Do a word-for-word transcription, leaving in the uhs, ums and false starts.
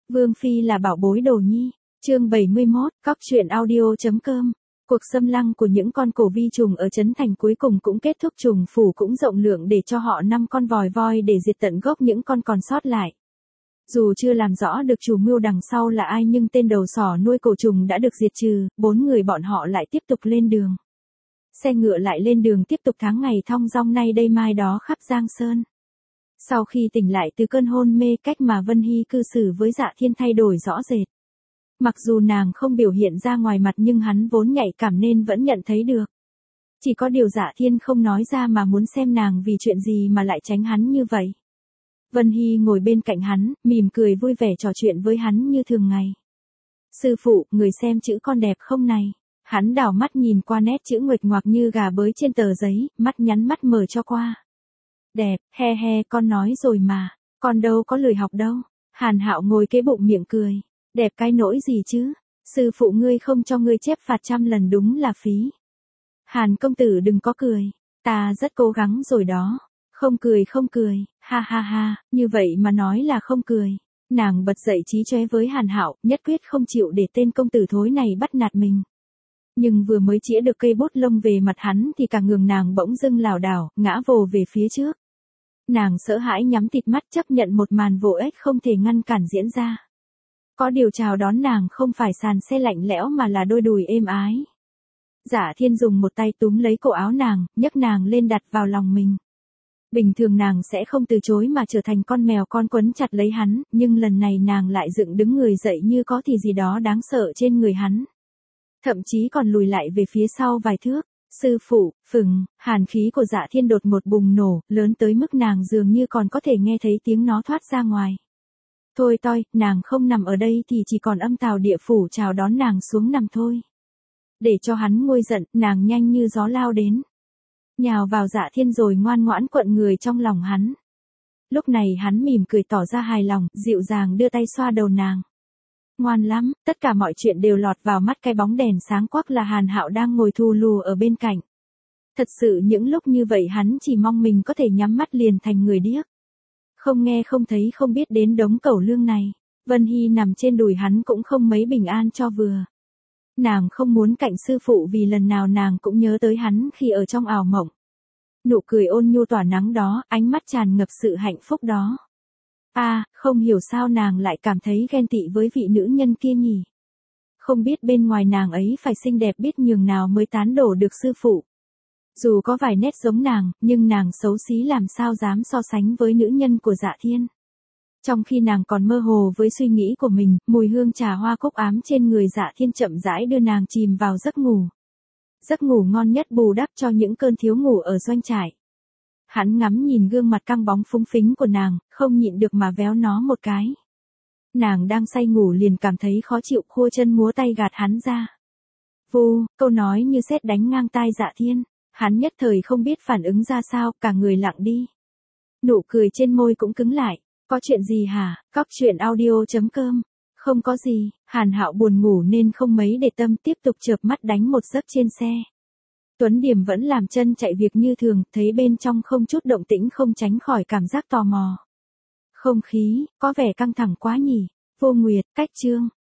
Vương Phi là bảo bối đồ nhi. Chương bảy mươi mốt, cóc truyện audio.com. Cuộc xâm lăng của những con cổ vi trùng ở Trấn Thành cuối cùng cũng kết thúc, trùng phủ cũng rộng lượng để cho họ năm con vòi voi để diệt tận gốc những con còn sót lại. Dù chưa làm rõ được chủ mưu đằng sau là ai nhưng tên đầu sỏ nuôi cổ trùng đã được diệt trừ, bốn người bọn họ lại tiếp tục lên đường. Xe ngựa lại lên đường tiếp tục tháng ngày thong dong nay đây mai đó khắp Giang Sơn. Sau khi tỉnh lại từ cơn hôn mê, cách mà Vân Hy cư xử với Dạ Thiên thay đổi rõ rệt. Mặc dù nàng không biểu hiện ra ngoài mặt nhưng hắn vốn nhạy cảm nên vẫn nhận thấy được. Chỉ có điều Dạ Thiên không nói ra mà muốn xem nàng vì chuyện gì mà lại tránh hắn như vậy. Vân Hy ngồi bên cạnh hắn, mỉm cười vui vẻ trò chuyện với hắn như thường ngày. Sư phụ, người xem chữ con đẹp không này? Hắn đảo mắt nhìn qua nét chữ nguệch ngoạc như gà bới trên tờ giấy, mắt nhắn mắt mở cho qua. Đẹp, he he, con nói rồi mà, con đâu có lười học đâu. Hàn Hạo ngồi kế bụng miệng cười. Đẹp cái nỗi gì chứ, sư phụ ngươi không cho ngươi chép phạt trăm lần đúng là phí. Hàn công tử đừng có cười, ta rất cố gắng rồi đó. Không cười không cười, ha ha ha, như vậy mà nói là không cười. Nàng bật dậy chí chóe với Hàn Hạo, nhất quyết không chịu để tên công tử thối này bắt nạt mình. Nhưng vừa mới chĩa được cây bút lông về mặt hắn thì cả người nàng bỗng dưng lảo đảo, ngã vồ về phía trước. Nàng sợ hãi nhắm tịt mắt chấp nhận một màn vô ích không thể ngăn cản diễn ra. Có điều chào đón nàng không phải sàn xe lạnh lẽo mà là đôi đùi êm ái. Dạ Thiên dùng một tay túm lấy cổ áo nàng, nhấc nàng lên đặt vào lòng mình. Bình thường nàng sẽ không từ chối mà trở thành con mèo con quấn chặt lấy hắn, nhưng lần này nàng lại dựng đứng người dậy như có thì gì đó đáng sợ trên người hắn. Thậm chí còn lùi lại về phía sau vài thước. Sư phụ, phừng, hàn khí của Dạ Thiên đột một bùng nổ, lớn tới mức nàng dường như còn có thể nghe thấy tiếng nó thoát ra ngoài. Thôi toi, nàng không nằm ở đây thì chỉ còn âm tào địa phủ chào đón nàng xuống nằm thôi. Để cho hắn nguôi giận, nàng nhanh như gió lao đến. Nhào vào Dạ Thiên rồi ngoan ngoãn quận người trong lòng hắn. Lúc này hắn mỉm cười tỏ ra hài lòng, dịu dàng đưa tay xoa đầu nàng. Ngoan lắm, tất cả mọi chuyện đều lọt vào mắt cái bóng đèn sáng quắc là Hàn Hạo đang ngồi thù lù ở bên cạnh. Thật sự những lúc như vậy hắn chỉ mong mình có thể nhắm mắt liền thành người điếc. Không nghe không thấy không biết đến đống cẩu lương này. Vân Hy nằm trên đùi hắn cũng không mấy bình an cho vừa. Nàng không muốn cạnh sư phụ vì lần nào nàng cũng nhớ tới hắn khi ở trong ảo mộng. Nụ cười ôn nhu tỏa nắng đó, ánh mắt tràn ngập sự hạnh phúc đó. À, không hiểu sao nàng lại cảm thấy ghen tị với vị nữ nhân kia nhỉ. Không biết bên ngoài nàng ấy phải xinh đẹp biết nhường nào mới tán đổ được sư phụ. Dù có vài nét giống nàng, nhưng nàng xấu xí làm sao dám so sánh với nữ nhân của Dạ Thiên. Trong khi nàng còn mơ hồ với suy nghĩ của mình, mùi hương trà hoa cúc ám trên người Dạ Thiên chậm rãi đưa nàng chìm vào giấc ngủ. Giấc ngủ ngon nhất bù đắp cho những cơn thiếu ngủ ở doanh trại. Hắn ngắm nhìn gương mặt căng bóng phúng phính của nàng, không nhịn được mà véo nó một cái. Nàng đang say ngủ liền cảm thấy khó chịu, khua chân múa tay gạt hắn ra. Vù, câu nói như sét đánh ngang tai Dạ Thiên. Hắn nhất thời không biết phản ứng ra sao, cả người lặng đi. Nụ cười trên môi cũng cứng lại. Có chuyện gì hả? Cóc truyện audio.com. Không có gì, Hàn Hạo buồn ngủ nên không mấy để tâm, tiếp tục chợp mắt đánh một giấc trên xe. Tuấn Điềm vẫn làm chân chạy việc như thường, thấy bên trong không chút động tĩnh không tránh khỏi cảm giác tò mò. Không khí, có vẻ căng thẳng quá nhỉ. Vô Nguyệt, cách chương.